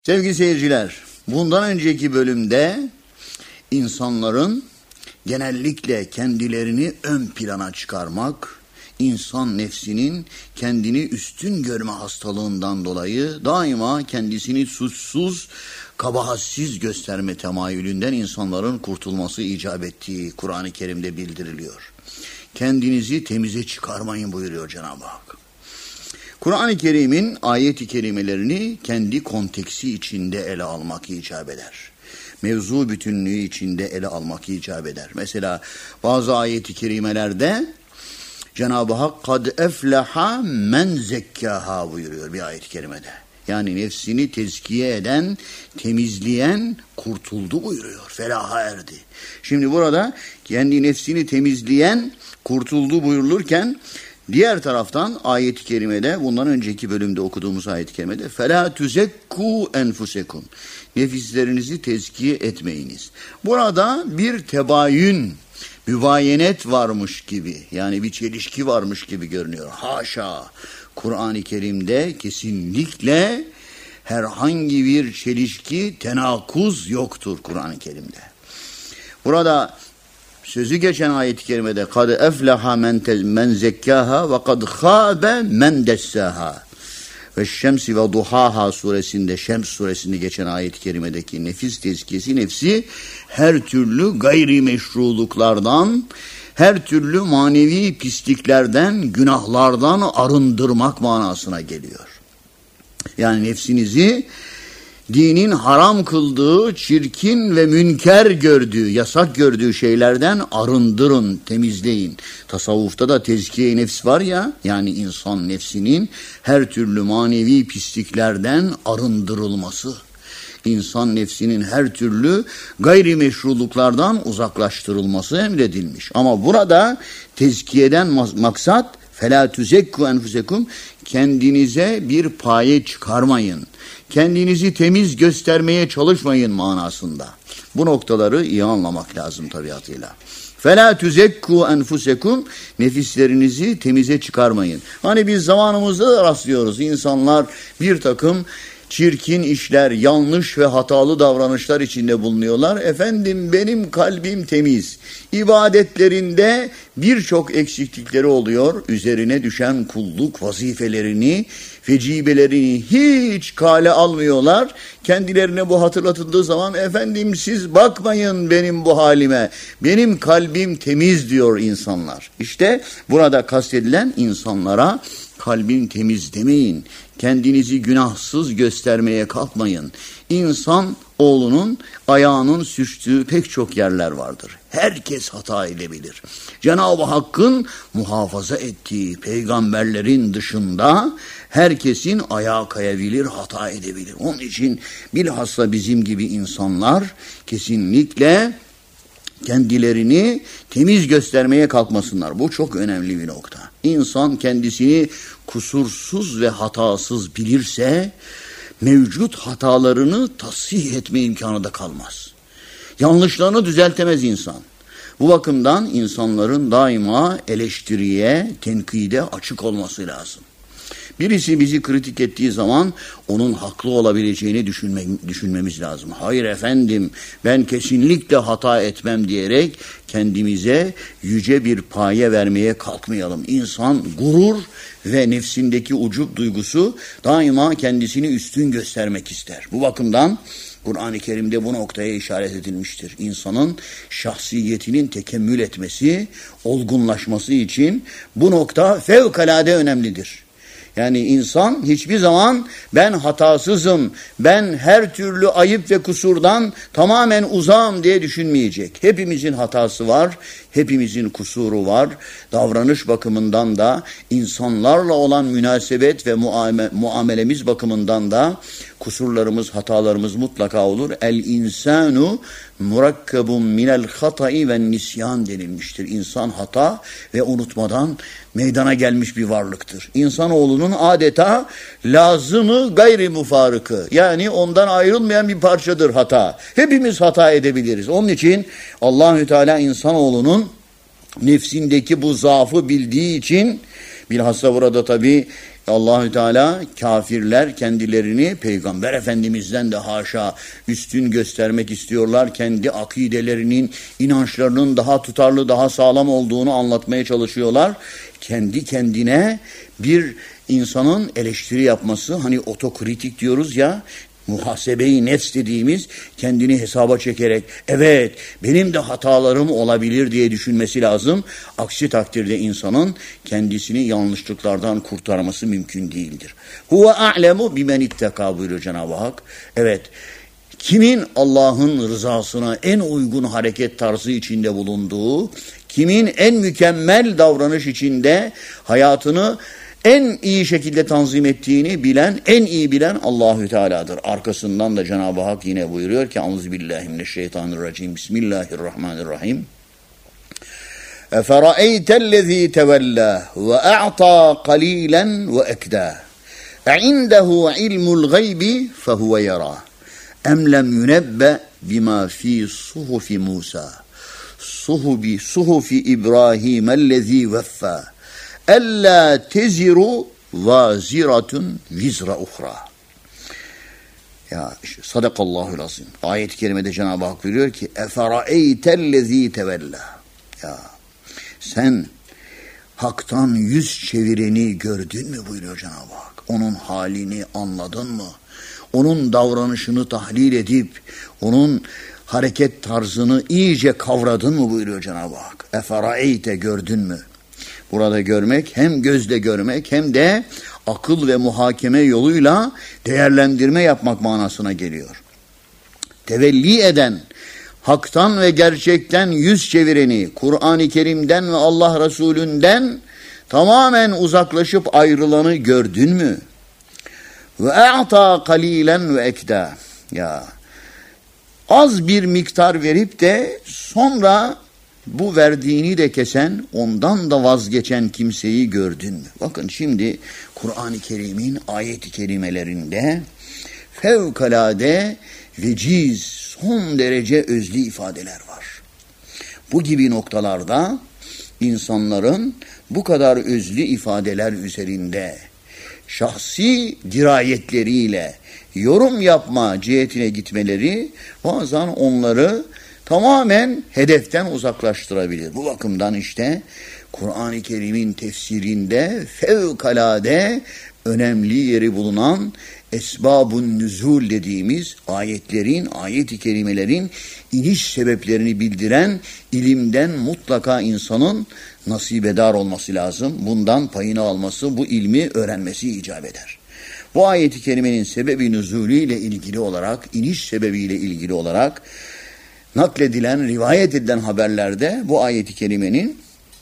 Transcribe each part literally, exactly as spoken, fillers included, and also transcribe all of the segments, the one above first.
Sevgili seyirciler, bundan önceki bölümde insanların genellikle kendilerini ön plana çıkarmak, insan nefsinin kendini üstün görme hastalığından dolayı daima kendisini suçsuz, kabahatsiz gösterme temayülünden insanların kurtulması icap ettiği Kur'an-ı Kerim'de bildiriliyor. Kendinizi temize çıkarmayın buyuruyor Cenab-ı Hak. Kur'an-ı Kerim'in ayet-i kerimelerini kendi konteksi içinde ele almak icap eder. Mevzu bütünlüğü içinde ele almak icap eder. Mesela bazı ayet-i kerimelerde Cenab-ı Hak kad efleha men zekkaha buyuruyor bir ayet-i kerimede. Yani nefsini tezkiye eden, temizleyen kurtuldu buyuruyor. Felaha erdi. Şimdi burada kendi nefsini temizleyen kurtuldu buyurulurken diğer taraftan ayet-i kerimede, bundan önceki bölümde okuduğumuz ayet-i kerimede فَلَا تُزَكُّوا اَنْفُسَكُمْ nefislerinizi tezkiye etmeyiniz. Burada bir tebayün, mübayenet varmış gibi, yani bir çelişki varmış gibi görünüyor. Haşa! Kur'an-ı Kerim'de kesinlikle herhangi bir çelişki, tenakuz yoktur Kur'an-ı Kerim'de. Burada sözü geçen ayet-i kerimede kad eflaha men men zekkaha ve kad khabe men dessaha. Ve Şems ve Duhaha suresinde, Şems suresinde geçen ayet-i kerimedeki nefis tezkiyesi, nefsi her türlü gayrimeşruluklardan, her türlü manevi pisliklerden, günahlardan arındırmak manasına geliyor. Yani nefsinizi dinin haram kıldığı, çirkin ve münker gördüğü, yasak gördüğü şeylerden arındırın, temizleyin. Tasavvufta da tezkiye-i nefs var ya, yani insan nefsinin her türlü manevi pisliklerden arındırılması. İnsan nefsinin her türlü gayrimeşruluklardan uzaklaştırılması emredilmiş. Ama burada tezkiyeden maksat فَلَا تُزَكُّوا اَنْفُسَكُمْ kendinize bir paye çıkarmayın. Kendinizi temiz göstermeye çalışmayın manasında. Bu noktaları iyi anlamak lazım tabiatıyla. فَلَا تُزَكُّوا اَنْفُسَكُمْ nefislerinizi temize çıkarmayın. Hani biz zamanımızda da rastlıyoruz. İnsanlar bir takım çirkin işler, yanlış ve hatalı davranışlar içinde bulunuyorlar. Efendim benim kalbim temiz. İbadetlerinde birçok eksiklikleri oluyor. Üzerine düşen kulluk vazifelerini, vecibelerini hiç kale almıyorlar. Kendilerine bu hatırlatıldığı zaman efendim siz bakmayın benim bu halime. Benim kalbim temiz diyor insanlar. İşte burada kastedilen insanlara kalbin temiz demeyin. Kendinizi günahsız göstermeye kalkmayın. İnsan oğlunun ayağının sürçtüğü pek çok yerler vardır. Herkes hata edebilir. Cenab-ı Hakk'ın muhafaza ettiği peygamberlerin dışında herkesin ayağı kayabilir, hata edebilir. Onun için bilhassa bizim gibi insanlar kesinlikle kendilerini temiz göstermeye kalkmasınlar. Bu çok önemli bir nokta. İnsan kendisini kusursuz ve hatasız bilirse mevcut hatalarını tasih etme imkanı da kalmaz. Yanlışlarını düzeltemez insan. Bu bakımdan insanların daima eleştiriye, tenkide açık olması lazım. Birisi bizi kritik ettiği zaman onun haklı olabileceğini düşünme, düşünmemiz lazım. Hayır efendim ben kesinlikle hata etmem diyerek kendimize yüce bir paye vermeye kalkmayalım. İnsan gurur ve nefsindeki ucup duygusu daima kendisini üstün göstermek ister. Bu bakımdan Kur'an-ı Kerim'de bu noktaya işaret edilmiştir. İnsanın şahsiyetinin tekemmül etmesi, olgunlaşması için bu nokta fevkalade önemlidir. Yani insan hiçbir zaman ben hatasızım, ben her türlü ayıp ve kusurdan tamamen uzağım diye düşünmeyecek. Hepimizin hatası var, hepimizin kusuru var. Davranış bakımından da, insanlarla olan münasebet ve muame- muamelemiz bakımından da kusurlarımız, hatalarımız mutlaka olur. El insanu murakkabun minel hata'i ve nisyan denilmiştir. İnsan hata ve unutmadan meydana gelmiş bir varlıktır. İnsanoğlunun adeta lazımı gayri mufarıkı, yani ondan ayrılmayan bir parçadır hata. Hepimiz hata edebiliriz. Onun için Allahü Teala insanoğlunun nefsindeki bu zaafı bildiği için bilhassa burada tabii Allahü Teala kafirler kendilerini Peygamber Efendimiz'den de haşa üstün göstermek istiyorlar. Kendi akidelerinin, inançlarının daha tutarlı, daha sağlam olduğunu anlatmaya çalışıyorlar. Kendi kendine bir insanın eleştiri yapması, hani otokritik diyoruz ya, muhasebe-i nefs dediğimiz, kendini hesaba çekerek evet benim de hatalarım olabilir diye düşünmesi lazım. Aksi takdirde insanın kendisini yanlışlıklardan kurtarması mümkün değildir. Huve a'lemu bimen itteka buyuruyor Cenab-ı Hak. Evet, kimin Allah'ın rızasına en uygun hareket tarzı içinde bulunduğu, kimin en mükemmel davranış içinde hayatını en iyi şekilde tanzim ettiğini bilen, en iyi bilen Allahü Teala'dır. Arkasından da Cenab-ı Hak yine buyuruyor ki Euzubillahimineşşeytanirracim. Bismillahirrahmanirrahim. Efera'eytellezî tevellâ ve a'tâ qalîlen ve ekdâ. E'indehu ilmul gaybi fehuve yarâ. Em lem yunebbe bima fi suhufi Musa. Suhubi suhufi İbrahim'ellezî veffâ. Ella teziru vaziratun vizra uhra. Ya işte, sadakallahul azim. Ayet-i kerimede Cenab-ı Hak buyuruyor ki efera'eytellezî tevella. Ya sen haktan yüz çevireni gördün mü buyuruyor Cenab-ı Hak. Onun halini anladın mı? Onun davranışını tahlil edip onun hareket tarzını iyice kavradın mı buyuruyor Cenab-ı Hak. Efera'eyte gördün mü? Burada görmek hem gözle görmek hem de akıl ve muhakeme yoluyla değerlendirme yapmak manasına geliyor. Tevelli eden, haktan ve gerçekten yüz çevireni, Kur'an-ı Kerim'den ve Allah Resulü'nden tamamen uzaklaşıp ayrılanı gördün mü? Ve a'ta kalilen ve ekda. Ya az bir miktar verip de sonra bu verdiğini de kesen, ondan da vazgeçen kimseyi gördün mü? Bakın şimdi Kur'an-ı Kerim'in ayet-i kerimelerinde fevkalade veciz, son derece özlü ifadeler var. Bu gibi noktalarda insanların bu kadar özlü ifadeler üzerinde şahsi dirayetleriyle yorum yapma cihetine gitmeleri bazen onları tamamen hedeften uzaklaştırabilir. Bu bakımdan işte Kur'an-ı Kerim'in tefsirinde fevkalade önemli yeri bulunan esbab-ı nüzul dediğimiz ayetlerin, ayet-i kerimelerin iniş sebeplerini bildiren ilimden mutlaka insanın nasibedar olması lazım. Bundan payını alması, bu ilmi öğrenmesi icap eder. Bu ayet-i kerimenin sebebi nüzulüyle ilgili olarak, iniş sebebiyle ilgili olarak nakledilen, rivayet edilen haberlerde bu ayet-i kerimenin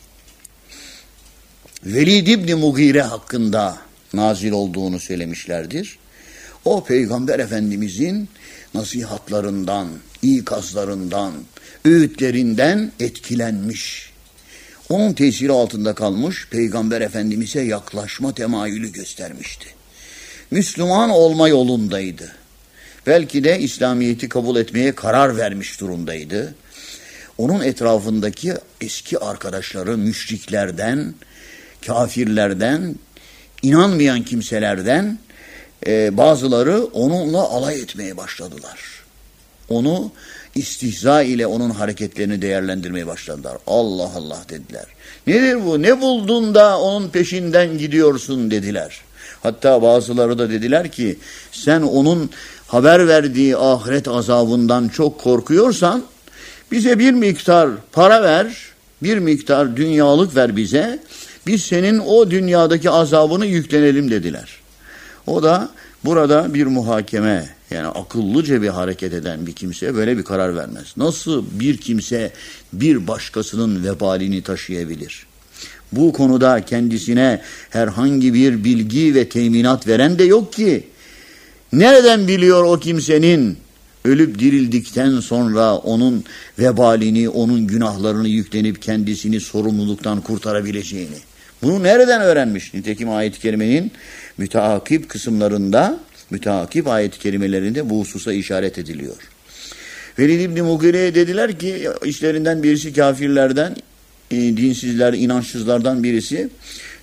Velid İbni Mugire hakkında nazil olduğunu söylemişlerdir. O Peygamber Efendimizin nasihatlarından, ikazlarından, öğütlerinden etkilenmiş. Onun tesiri altında kalmış, Peygamber Efendimiz'e yaklaşma temayülü göstermişti. Müslüman olma yolundaydı. Belki de İslamiyet'i kabul etmeye karar vermiş durumdaydı. Onun etrafındaki eski arkadaşları müşriklerden, kafirlerden, inanmayan kimselerden e, bazıları onunla alay etmeye başladılar. Onu istihza ile onun hareketlerini değerlendirmeye başladılar. Allah Allah dediler. Nedir bu? Ne buldun da onun peşinden gidiyorsun dediler. Hatta bazıları da dediler ki sen onun haber verdiği ahiret azabından çok korkuyorsan bize bir miktar para ver, bir miktar dünyalık ver bize. Biz senin o dünyadaki azabını yüklenelim dediler. O da burada bir muhakeme, yani akıllıca bir hareket eden bir kimse böyle bir karar vermez. Nasıl bir kimse bir başkasının vebalini taşıyabilir? Bu konuda kendisine herhangi bir bilgi ve teminat veren de yok ki. Nereden biliyor o kimsenin ölüp dirildikten sonra onun vebalini, onun günahlarını yüklenip kendisini sorumluluktan kurtarabileceğini? Bunu nereden öğrenmiş? Nitekim ayet-i kerimenin müteakip kısımlarında, müteakip ayet-i kerimelerinde bu hususa işaret ediliyor. Velid İbni Mugire'ye dediler ki, işlerinden birisi kafirlerden, e, dinsizler, inançsızlardan birisi,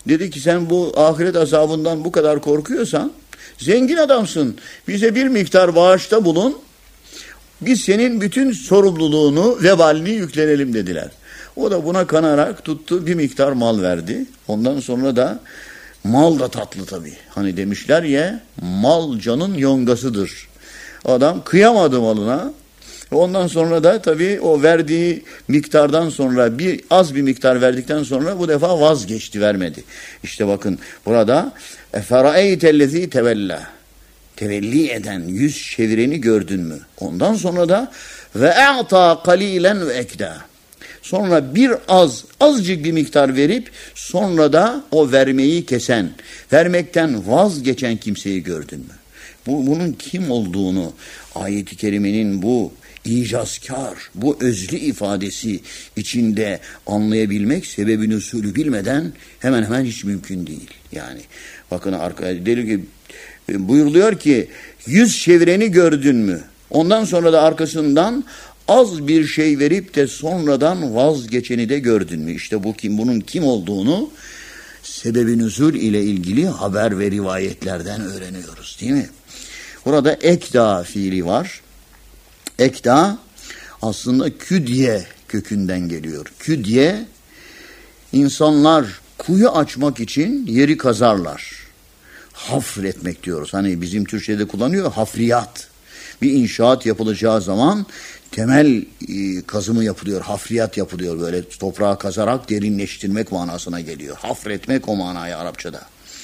Dedi ki sen bu ahiret azabından bu kadar korkuyorsan zengin adamsın. Bize bir miktar bağışta bulun. Biz senin bütün sorumluluğunu, vebalini yüklenelim dediler. O da buna kanarak tuttu, bir miktar mal verdi. Ondan sonra da mal da tatlı tabii. Hani demişler ya, mal canın yongasıdır. Adam kıyamadı malına. Ondan sonra da tabii o verdiği miktardan sonra bir az bir miktar verdikten sonra bu defa vazgeçti, vermedi. İşte bakın burada eferaytellezî tevella, tevelli eden, yüz çevireni gördün mü? Ondan sonra da ve a'ta kalilen ve ekda. Sonra bir az, azıcık bir miktar verip sonra da o vermeyi kesen, vermekten vazgeçen kimseyi gördün mü? Bu, bunun kim olduğunu ayet-i kerimenin bu icazkar, bu özlü ifadesi içinde anlayabilmek, sebebini usulü bilmeden hemen hemen hiç mümkün değil. Yani bakın arkadaşlar deli gibi buyuruluyor ki yüz çevireni gördün mü? Ondan sonra da arkasından az bir şey verip de sonradan vazgeçeni de gördün mü? İşte bu kim, bunun kim olduğunu sebebin nüzul ile ilgili haber ve rivayetlerden öğreniyoruz, değil mi? Burada ekda fiili var. Ekda aslında küdye kökünden geliyor. Küdye, insanlar kuyu açmak için yeri kazarlar. Hafretmek diyoruz. Hani bizim Türkçe'de kullanıyor hafriyat. Bir inşaat yapılacağı zaman temel e, kazımı yapılıyor, hafriyat yapılıyor. Böyle toprağı kazarak derinleştirmek manasına geliyor. Hafretmek o manaya Arapçada.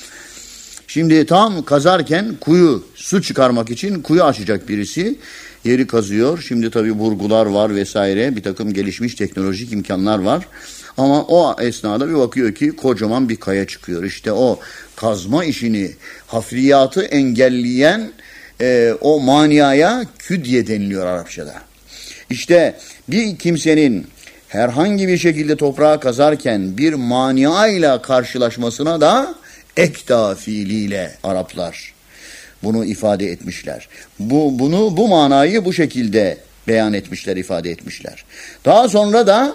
Şimdi tam kazarken kuyu, su çıkarmak için kuyu açacak birisi yeri kazıyor. Şimdi tabii burgular var vesaire, bir takım gelişmiş teknolojik imkanlar var. Ama o esnada bir bakıyor ki kocaman bir kaya çıkıyor. İşte o kazma işini, hafriyatı engelleyen e, o maniaya küdye deniliyor Arapçada. İşte bir kimsenin herhangi bir şekilde toprağa kazarken bir maniayla karşılaşmasına da ekda fiiliyle Araplar bunu ifade etmişler. Bu bunu bu manayı bu şekilde beyan etmişler, ifade etmişler. Daha sonra da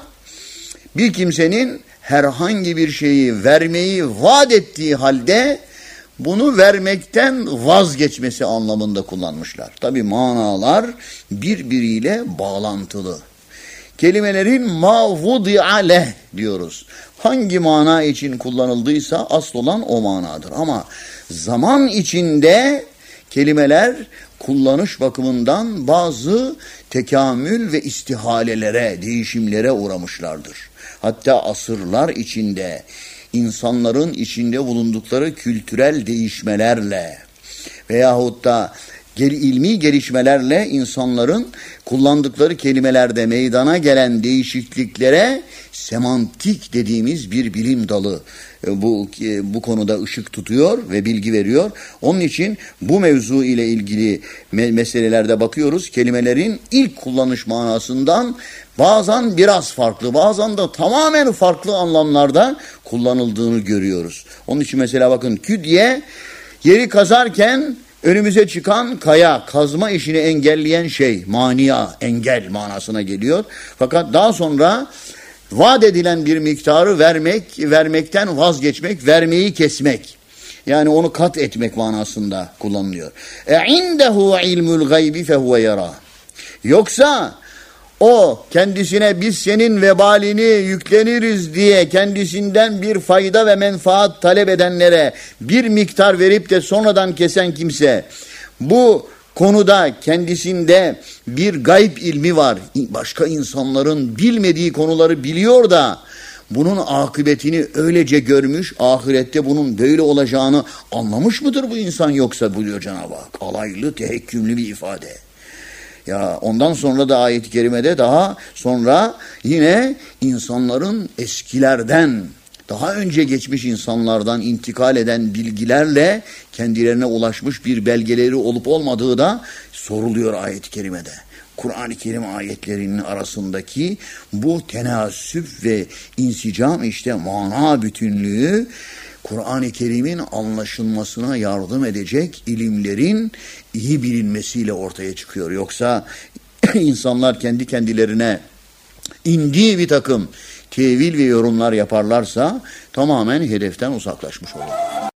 bir kimsenin herhangi bir şeyi vermeyi vaat ettiği halde bunu vermekten vazgeçmesi anlamında kullanmışlar. Tabii manalar birbiriyle bağlantılı. Kelimelerin ma vudi'a leh diyoruz. Hangi mana için kullanıldıysa asıl olan o manadır. Ama zaman içinde kelimeler kullanış bakımından bazı tekamül ve istihalelere, değişimlere uğramışlardır. Hatta asırlar içinde insanların içinde bulundukları kültürel değişmelerle veyahut da ilmi gelişmelerle insanların kullandıkları kelimelerde meydana gelen değişikliklere semantik dediğimiz bir bilim dalı bu bu konuda ışık tutuyor ve bilgi veriyor. Onun için bu mevzu ile ilgili me- meselelerde bakıyoruz. Kelimelerin ilk kullanış manasından bazen biraz farklı, bazen de tamamen farklı anlamlarda kullanıldığını görüyoruz. Onun için mesela bakın küdye, yeri kazarken önümüze çıkan kaya, kazma işini engelleyen şey, mania, engel manasına geliyor. Fakat daha sonra vaat edilen bir miktarı vermek, vermekten vazgeçmek, vermeyi kesmek. Yani onu kat etmek manasında kullanılıyor. E indehu ilmul gaybi fehuve yara. Yoksa o kendisine biz senin vebalini yükleniriz diye kendisinden bir fayda ve menfaat talep edenlere bir miktar verip de sonradan kesen kimse, bu konuda kendisinde bir gayb ilmi var. Başka insanların bilmediği konuları biliyor da bunun akıbetini öylece görmüş, ahirette bunun böyle olacağını anlamış mıdır bu insan, yoksa buyuruyor Cenab-ı Hak. Alaylı, tehekkümlü bir ifade. Ya ondan sonra da ayet-i kerimede daha sonra yine insanların eskilerden, daha önce geçmiş insanlardan intikal eden bilgilerle kendilerine ulaşmış bir belgeleri olup olmadığı da soruluyor ayet-i kerimede. Kur'an-ı Kerim ayetlerinin arasındaki bu tenasüp ve insicam, işte mana bütünlüğü, Kur'an-ı Kerim'in anlaşılmasına yardım edecek ilimlerin iyi bilinmesiyle ortaya çıkıyor. Yoksa insanlar kendi kendilerine indiği bir takım tevil ve yorumlar yaparlarsa tamamen hedeften uzaklaşmış olurlar.